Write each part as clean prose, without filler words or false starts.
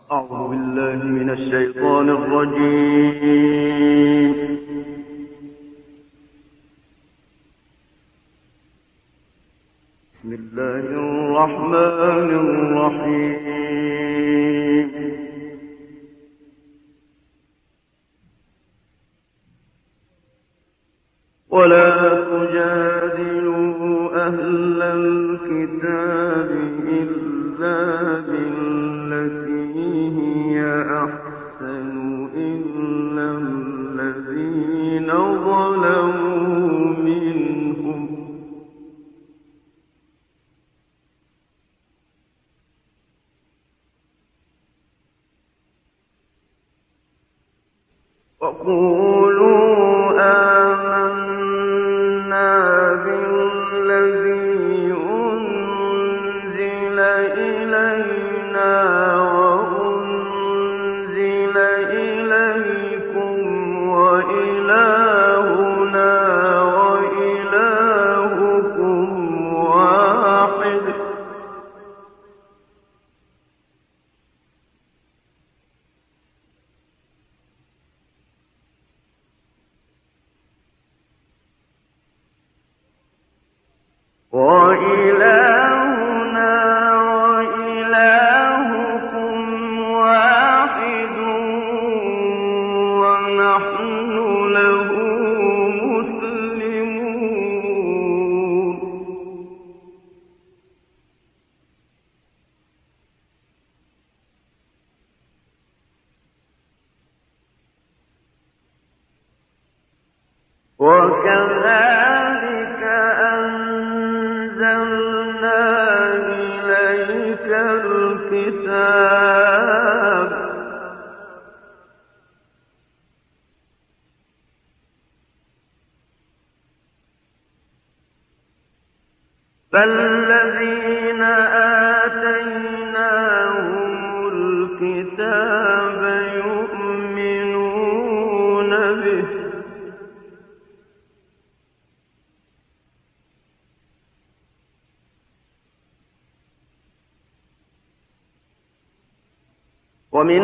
أعوذ بالله من الشيطان الرجيم. بسم الله الرحمن الرحيم. ولا تجادلوا أهل الكتاب إلا بالتي هي أحسن إلا الذين ظلموا منهم وقولوا آمنا بالذي أنزل إلينا وأنزل إليكم وإلهنا وإلهكم واحد ونحن له مسلمون. وكذلك أنزلنا إليك الكتاب فالذين آتيناهم الكتاب يؤمنون به ومن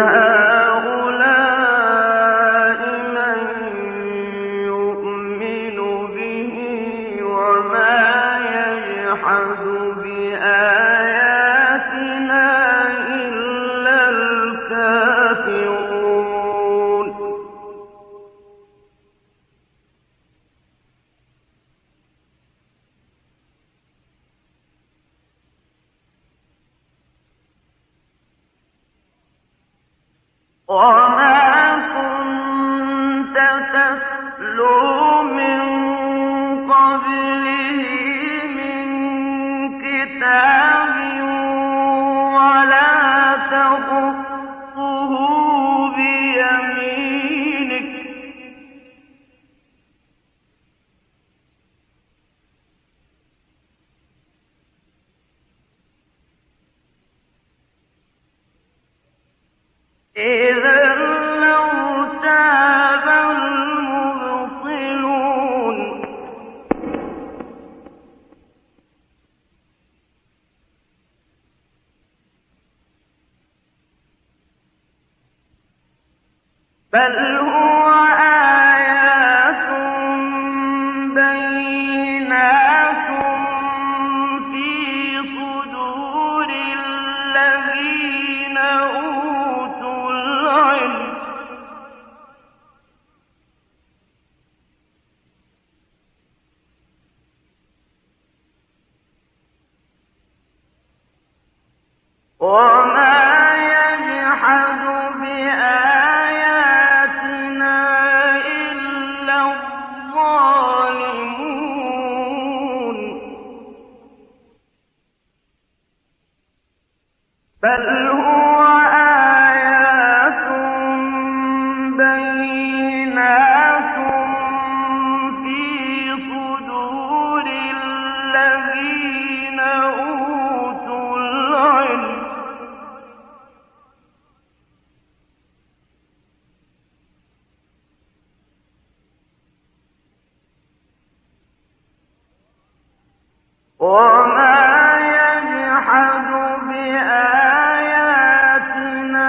هؤلاء من يؤمن به وما يجحد بآياتنا إلا الكافرون. وما كنت تتلو من قبله من كتاب ولا تخطه بيمينك إذا لارتاب المبطلون. بل هو آيات بينات في صدور الذين أوتوا العلم. وما يجحد بآياتنا إلا الظالمون. بل هو آيات بينات في صدور الذين أوتوا العلم. وما يجحد بآياتنا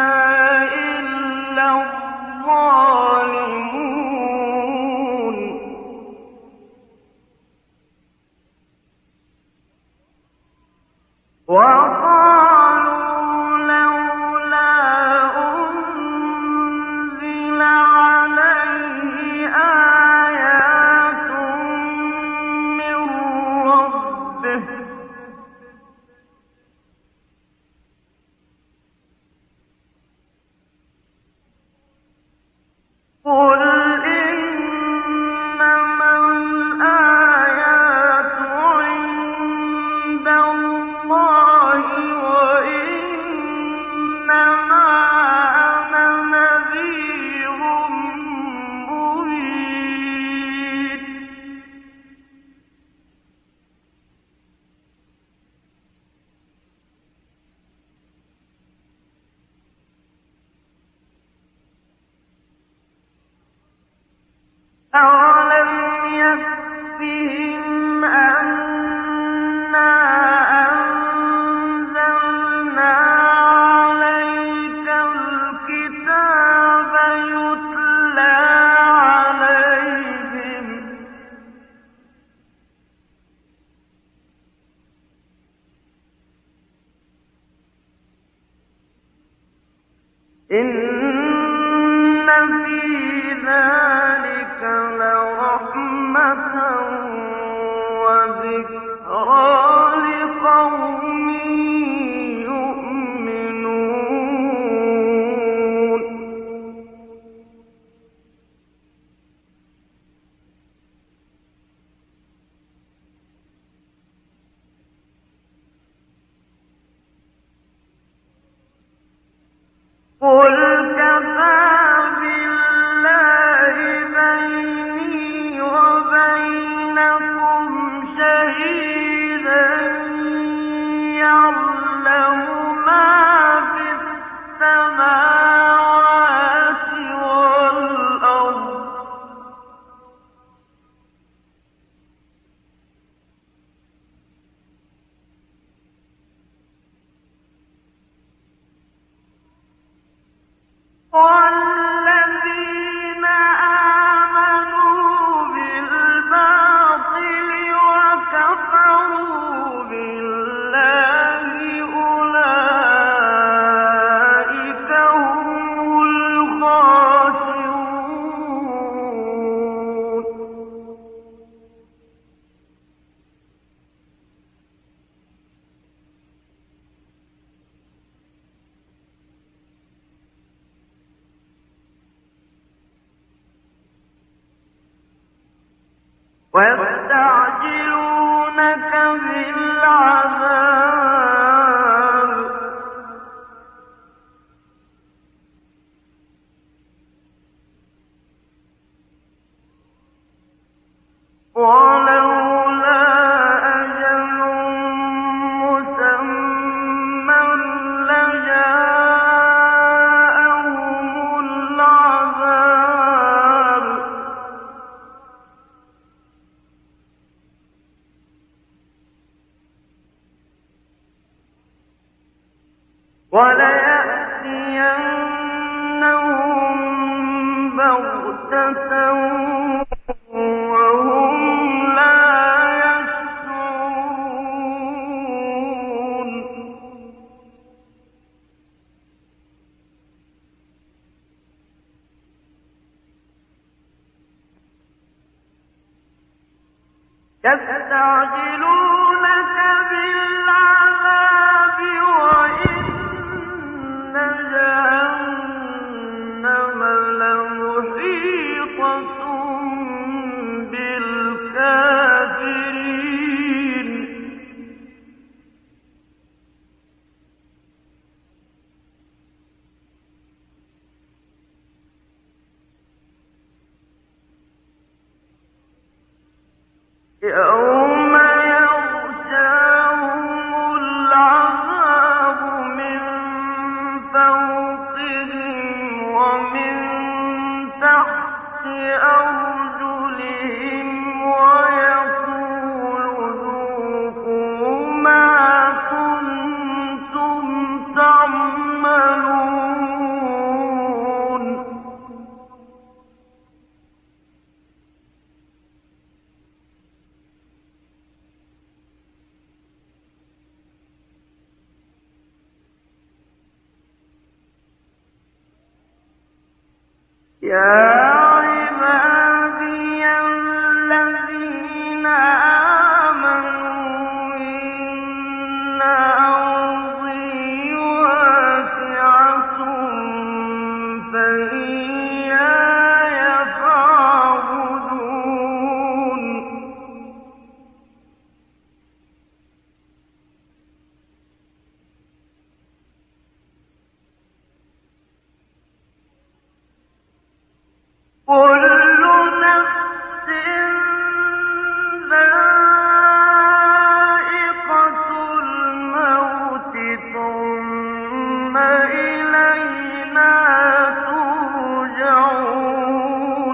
إن في ذلك لرحمة وذكرى لقوم يؤمنون. قل كفى بالله بيني وبينكم شهيدا يعلم ما في السماوات والأرض والذين آمنوا بالباطل وكفروا بالله أولئك هم الخاسرون. ويستعجلونك بالعذاب ولولا أجل مسمى لجاءهم العذاب وليأتينهم بغتة وهم لا يشعرون. يستعجلونك بالعذاب وإن جهنم لمحيطة بالكافرين. يوم يغشاهم العذاب من فوقهم ومن تحت أرجلهم ويقول ذوقوا ما كنتم تعملون. يا عبادي الذين آمنوا إن أرضي واسعة فإياي فاعبدون. كل نفس ذائقة الموت ثم إلينا ترجعون.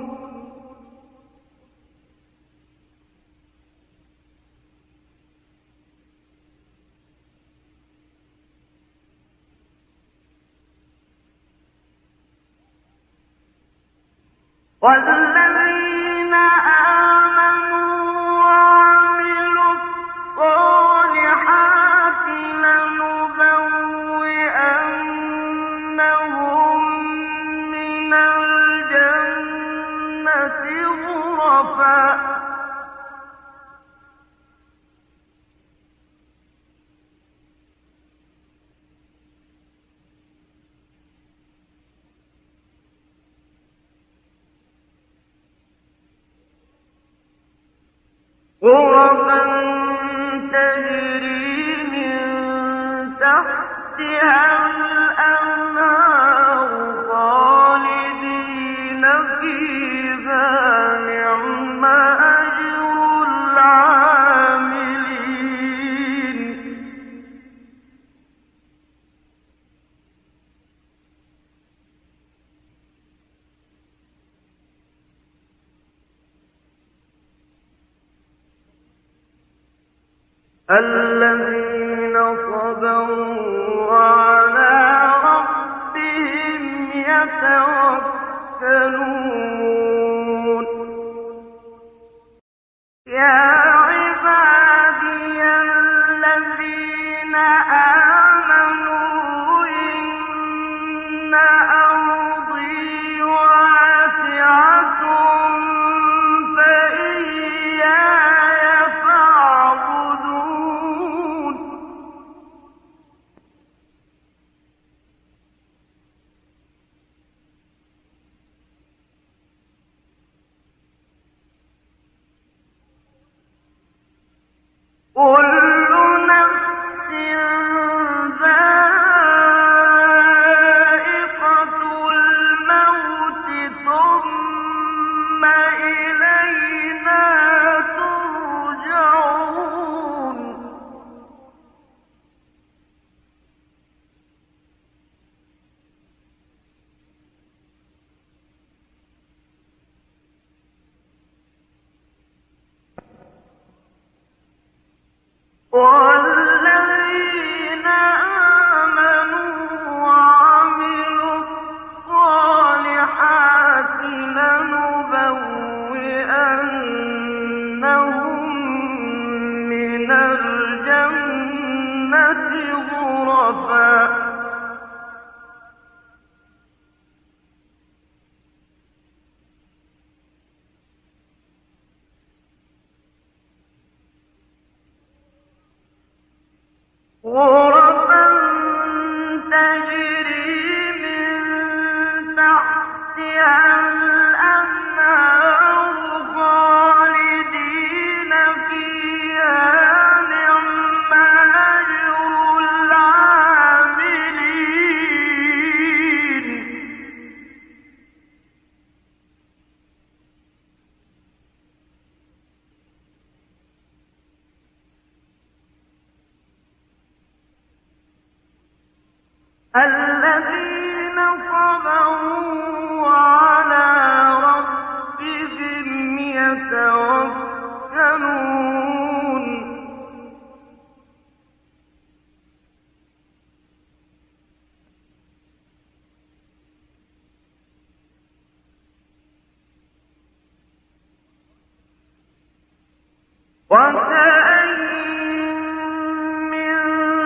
والذين آمنوا وعملوا الصالحات لنبوئنهم غرفا تجري من تحتها الأنهار خالدين فيها نعم أجر العاملين الذين صبروا وعلى ربهم يتوكلون يا عبادي الذين آمنوا إن أرضي واسعة فإياي فاعبدون كل نفس ذائقة الموت ثم إلينا ترجعون والذين آمنوا وعملوا الصالحات لنبوئنهم من الجنة غرفا غرفا تجري من تحتها الأنهار خالدين فيها نعم أجر العاملين الذين صبروا وعلى ربهم يتوكلون وكأين من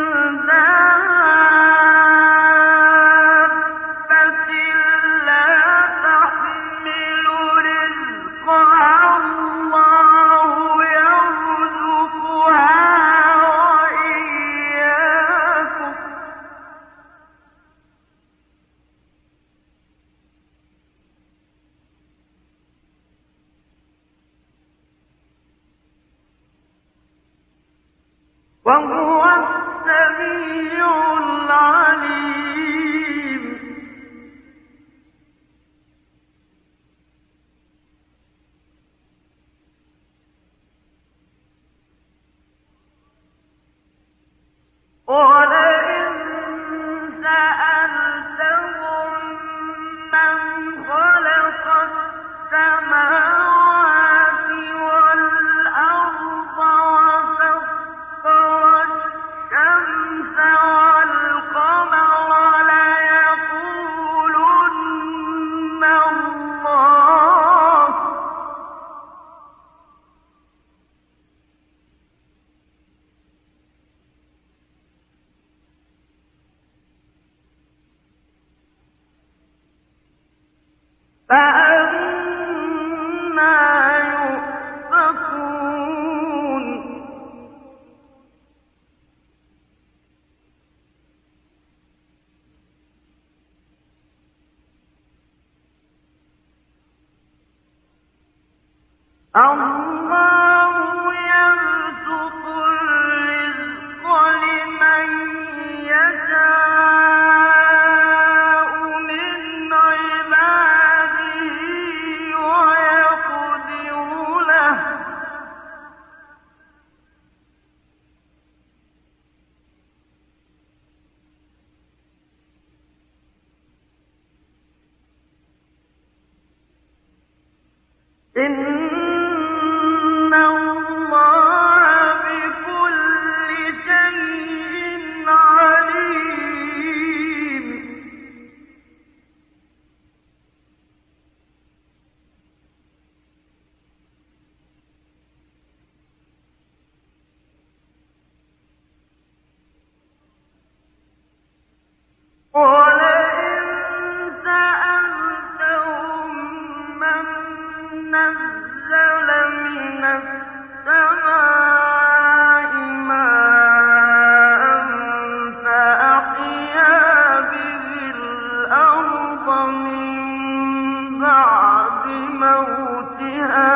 دابة لا تحمل رزقها الله يرزقها وإياكم وهو السميع العليم ولئن سألتهم من خلق السماوات والأرض وسخر الشمس والقمر ليقولن الله فأنا يؤفكون الله إن الله بكل شيء عليم. ولئن سألتهم من نزل من السماء ماء فأحيا به الأرض من بعد موتها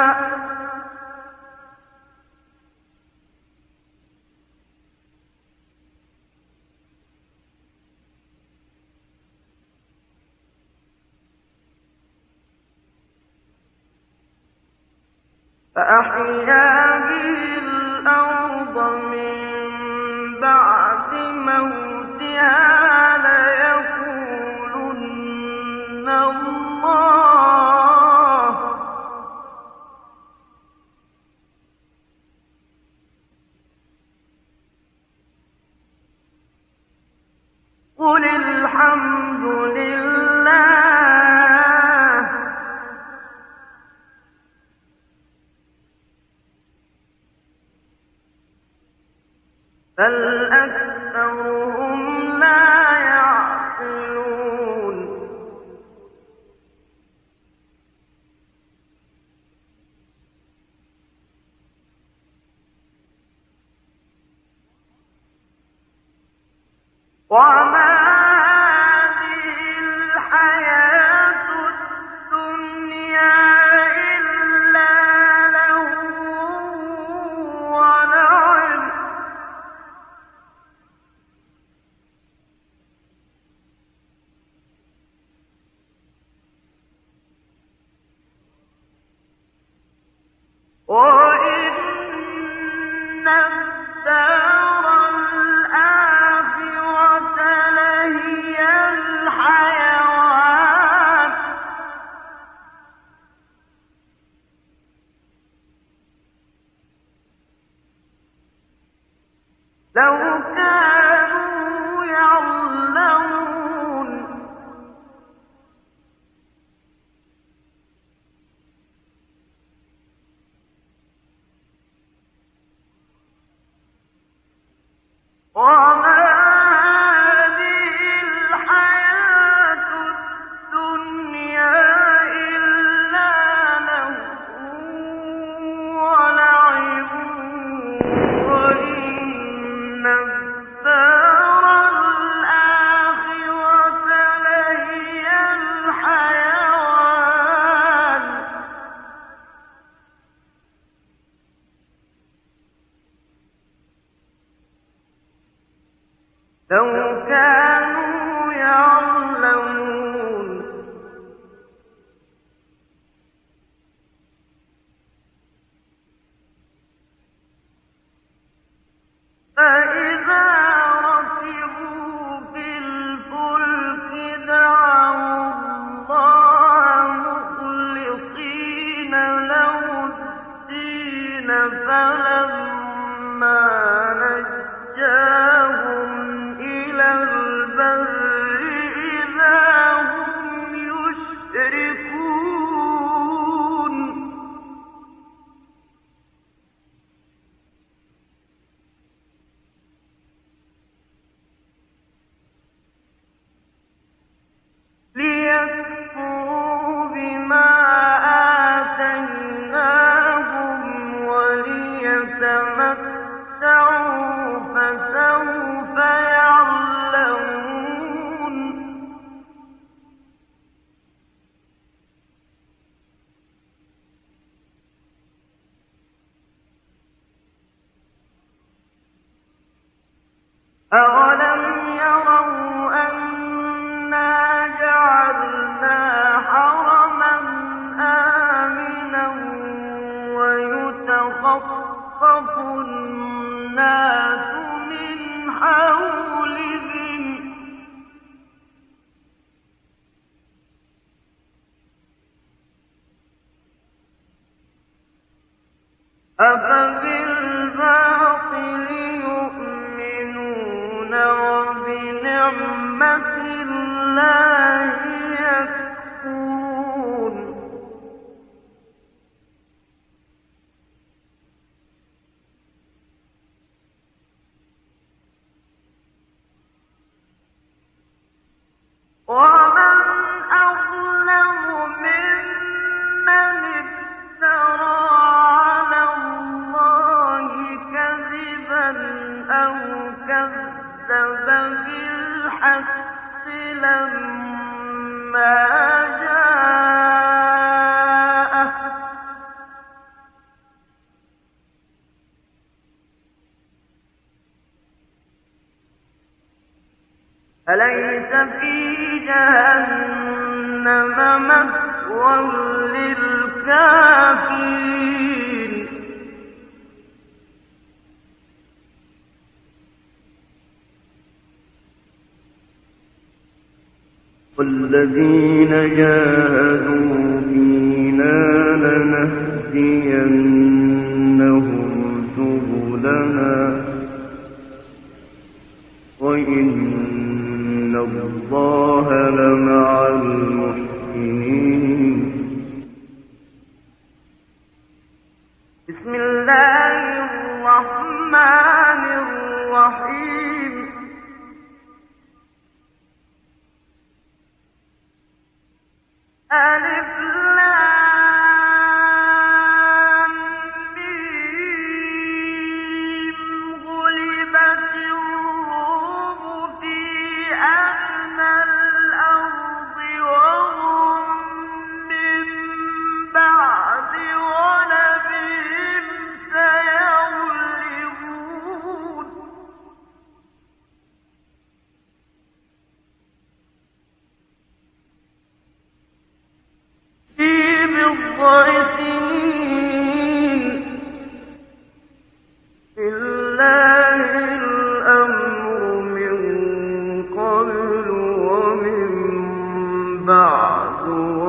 ليقولن الله. قل الحمد لله بل أكثرهم لا يعقلون. وما هذه الحياة الدنيا إلا لهو ولعب وإن الدار الآخرة أفبالباطل يؤمنون وبنعمة الله يكفرون ومن أظلم ممن افترى على الله كذبا أو كذب بالحق لما جاءه أليس في جهنم مثوى للكافرين والذين جاهدوا فينا لنهدينهم سبلنا وإن الله لمع المحسنين بسم الله الرحمن الرحيم ألف لام ميم غلبت الروم في أدنى الأرض وهم من بعد غلبهم سيغلبون في بضع سنين لله الأمر من قبل ومن بعد